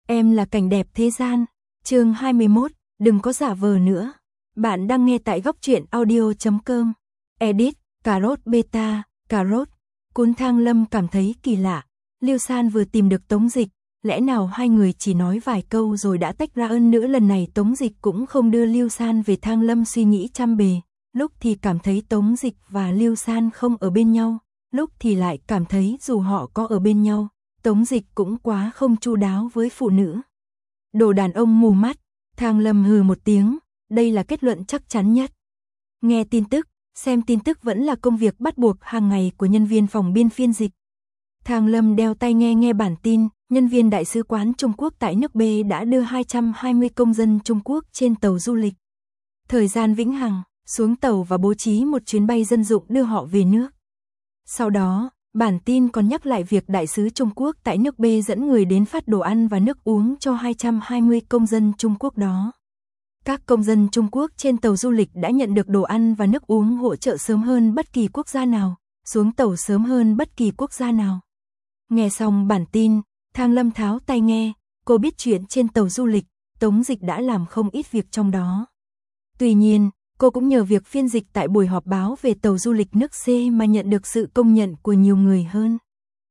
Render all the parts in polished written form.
Em là cảnh đẹp thế gian. Chương 21, đừng có giả vờ nữa. Bạn đang nghe tại góc truyện audio.com. Edit, cà rốt beta, cà rốt. Cún Thang Lâm cảm thấy kỳ lạ. Lưu San vừa tìm được Tống Dịch, lẽ nào hai người chỉ nói vài câu rồi đã tách ra? Hơn nữa lần này Tống Dịch cũng không đưa Lưu San về. Thang Lâm suy nghĩ trăm bề, lúc thì cảm thấy Tống Dịch và Lưu San không ở bên nhau, lúc thì lại cảm thấy dù họ có ở bên nhau, Tống Dịch cũng quá không chu đáo với phụ nữ. Đồ đàn ông mù mắt. Thang Lâm hừ một tiếng, đây là kết luận chắc chắn nhất. Nghe tin tức, xem tin tức vẫn là công việc bắt buộc hàng ngày của nhân viên phòng biên phiên dịch. Thang Lâm đeo tai nghe bản tin, nhân viên Đại sứ quán Trung Quốc tại nước B đã đưa 220 công dân Trung Quốc trên tàu du lịch. Thời gian vĩnh hằng, xuống tàu và bố trí một chuyến bay dân dụng đưa họ về nước. Sau đó, bản tin còn nhắc lại việc Đại sứ Trung Quốc tại nước B dẫn người đến phát đồ ăn và nước uống cho 220 công dân Trung Quốc đó. Các công dân Trung Quốc trên tàu du lịch đã nhận được đồ ăn và nước uống hỗ trợ sớm hơn bất kỳ quốc gia nào, xuống tàu sớm hơn bất kỳ quốc gia nào. Nghe xong bản tin, Thang Lâm tháo tai nghe, cô biết chuyện trên tàu du lịch, Tống Dịch đã làm không ít việc trong đó. Tuy nhiên, cô cũng nhờ việc phiên dịch tại buổi họp báo về tàu du lịch nước C mà nhận được sự công nhận của nhiều người hơn.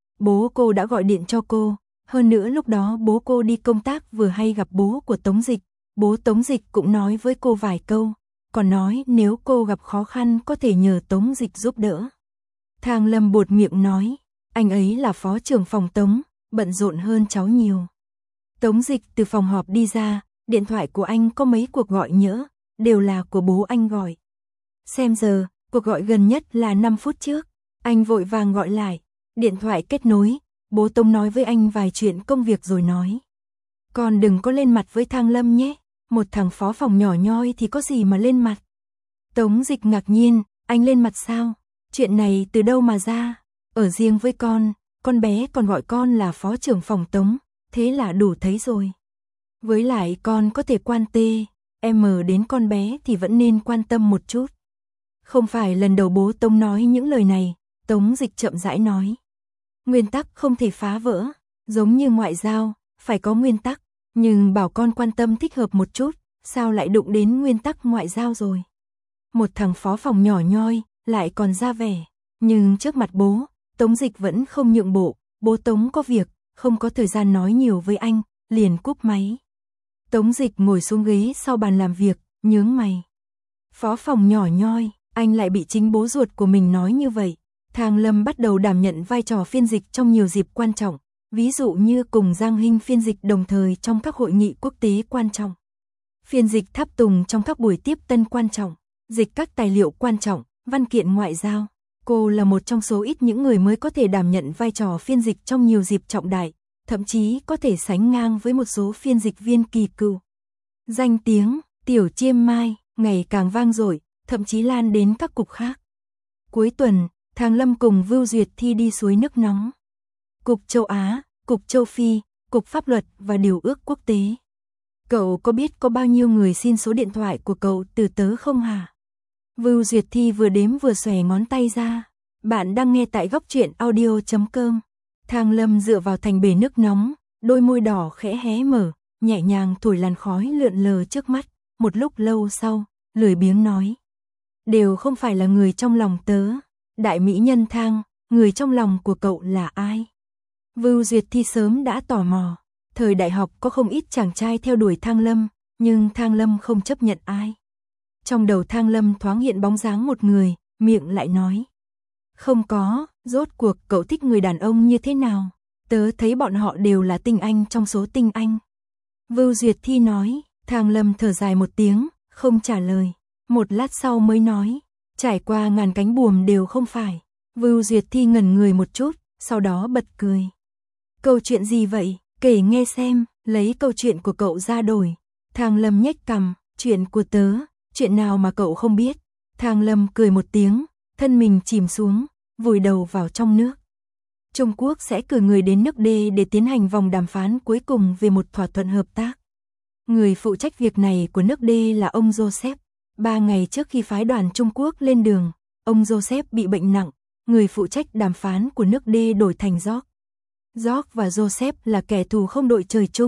Bố cô đã gọi điện cho cô, hơn nữa lúc đó bố cô đi công tác vừa hay gặp bố của Tống Dịch, bố Tống Dịch cũng nói với cô vài câu, còn nói nếu cô gặp khó khăn có thể nhờ Tống Dịch giúp đỡ. Thang Lâm buột miệng nói, anh ấy là phó trưởng phòng Tống, bận rộn hơn cháu nhiều. Tống Dịch từ phòng họp đi ra, điện thoại của anh có mấy cuộc gọi nhỡ, đều là của bố anh gọi. Xem giờ, cuộc gọi gần nhất là 5 phút trước, anh vội vàng gọi lại, điện thoại kết nối, bố Tống nói với anh vài chuyện công việc rồi nói. Con đừng có lên mặt với Thang Lâm nhé, một thằng phó phòng nhỏ nhoi thì có gì mà lên mặt. Tống Dịch ngạc nhiên, anh lên mặt sao? Chuyện này từ đâu mà ra? Ở riêng với con bé còn gọi con là phó trưởng phòng Tống, thế là đủ thấy rồi. Với lại con có thể quan tê, em đến con bé thì vẫn nên quan tâm một chút. Không phải lần đầu bố Tống nói những lời này, Tống Dịch chậm rãi nói. Nguyên tắc không thể phá vỡ, giống như ngoại giao, phải có nguyên tắc, nhưng bảo con quan tâm thích hợp một chút, sao lại đụng đến nguyên tắc ngoại giao rồi. Một thằng phó phòng nhỏ nhoi, lại còn ra vẻ, nhưng trước mặt bố, Tống Dịch vẫn không nhượng bộ, bố Tống có việc, không có thời gian nói nhiều với anh, liền cúp máy. Tống Dịch ngồi xuống ghế sau bàn làm việc, nhướng mày. Phó phòng nhỏ nhoi, anh lại bị chính bố ruột của mình nói như vậy. Thang Lâm bắt đầu đảm nhận vai trò phiên dịch trong nhiều dịp quan trọng, ví dụ như cùng Giang Hinh phiên dịch đồng thời trong các hội nghị quốc tế quan trọng. Phiên dịch tháp tùng trong các buổi tiếp tân quan trọng, dịch các tài liệu quan trọng, văn kiện ngoại giao. Cô là một trong số ít những người mới có thể đảm nhận vai trò phiên dịch trong nhiều dịp trọng đại, thậm chí có thể sánh ngang với một số phiên dịch viên kỳ cựu. Danh tiếng Tiểu Chiêm Mai ngày càng vang dội, thậm chí lan đến các cục khác. Cuối tuần, Thang Lâm cùng Vưu Duyệt Thi đi suối nước nóng. Cục Châu Á, Cục Châu Phi, Cục Pháp luật và Điều ước Quốc tế. Cậu có biết có bao nhiêu người xin số điện thoại của cậu từ tớ không hả? Vưu Duyệt Thi vừa đếm vừa xòe ngón tay ra. Bạn đang nghe tại góc truyện audio.com. Thang Lâm dựa vào thành bể nước nóng, đôi môi đỏ khẽ hé mở, nhẹ nhàng thổi làn khói lượn lờ trước mắt. Một lúc lâu sau, lười biếng nói. Đều không phải là người trong lòng tớ. Đại mỹ nhân Thang, người trong lòng của cậu là ai? Vưu Duyệt Thi sớm đã tò mò. Thời đại học có không ít chàng trai theo đuổi Thang Lâm, nhưng Thang Lâm không chấp nhận ai. Trong đầu Thang Lâm thoáng hiện bóng dáng một người, miệng lại nói. Không có, rốt cuộc cậu thích người đàn ông như thế nào? Tớ thấy bọn họ đều là tinh anh trong số tinh anh. Vưu Duyệt Thi nói, Thang Lâm thở dài một tiếng, không trả lời. Một lát sau mới nói, trải qua ngàn cánh buồm đều không phải. Vưu Duyệt Thi ngẩn người một chút, sau đó bật cười. Câu chuyện gì vậy? Kể nghe xem, lấy câu chuyện của cậu ra đổi. Thang Lâm nhếch cằm, chuyện của tớ, chuyện nào mà cậu không biết? Thang Lâm cười một tiếng, thân mình chìm xuống, vùi đầu vào trong nước. Trung Quốc sẽ cử người đến nước D để tiến hành vòng đàm phán cuối cùng về một thỏa thuận hợp tác. Người phụ trách việc này của nước D là ông Joseph. 3 ngày trước khi phái đoàn Trung Quốc lên đường, ông Joseph bị bệnh nặng, người phụ trách đàm phán của nước D đổi thành George. George và Joseph là kẻ thù không đội trời chung,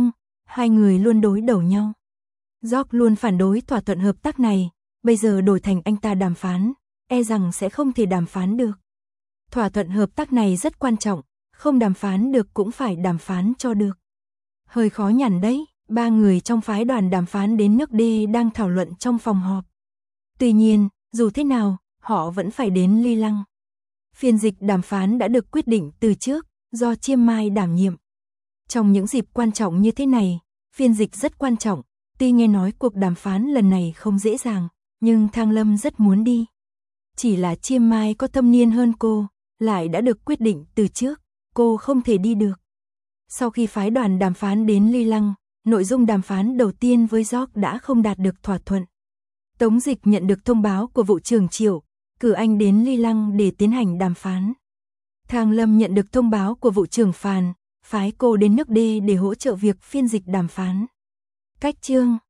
Hai người luôn đối đầu nhau. George luôn phản đối thỏa thuận hợp tác này, bây giờ đổi thành anh ta đàm phán, e rằng sẽ không thể đàm phán được. Thỏa thuận hợp tác này rất quan trọng, không đàm phán được cũng phải đàm phán cho được. Hơi khó nhằn đấy, ba người trong phái đoàn đàm phán đến nước D đang thảo luận trong phòng họp. Tuy nhiên, dù thế nào, họ vẫn phải đến Ly Lăng. Phiên dịch đàm phán đã được quyết định từ trước, do Chiêm Mai đảm nhiệm. Trong những dịp quan trọng như thế này, phiên dịch rất quan trọng, tuy nghe nói cuộc đàm phán lần này không dễ dàng, nhưng Thang Lâm rất muốn đi. Chỉ là Chiêm Mai có thâm niên hơn cô, lại đã được quyết định từ trước, cô không thể đi được. Sau khi phái đoàn đàm phán đến Ly Lăng, nội dung đàm phán đầu tiên với George đã không đạt được thỏa thuận. Tống Dịch nhận được thông báo của vụ trưởng Triệu, cử anh đến Ly Lăng để tiến hành đàm phán. Thang Lâm nhận được thông báo của vụ trưởng Phàn, phái cô đến nước D để hỗ trợ việc phiên dịch đàm phán. Cách chương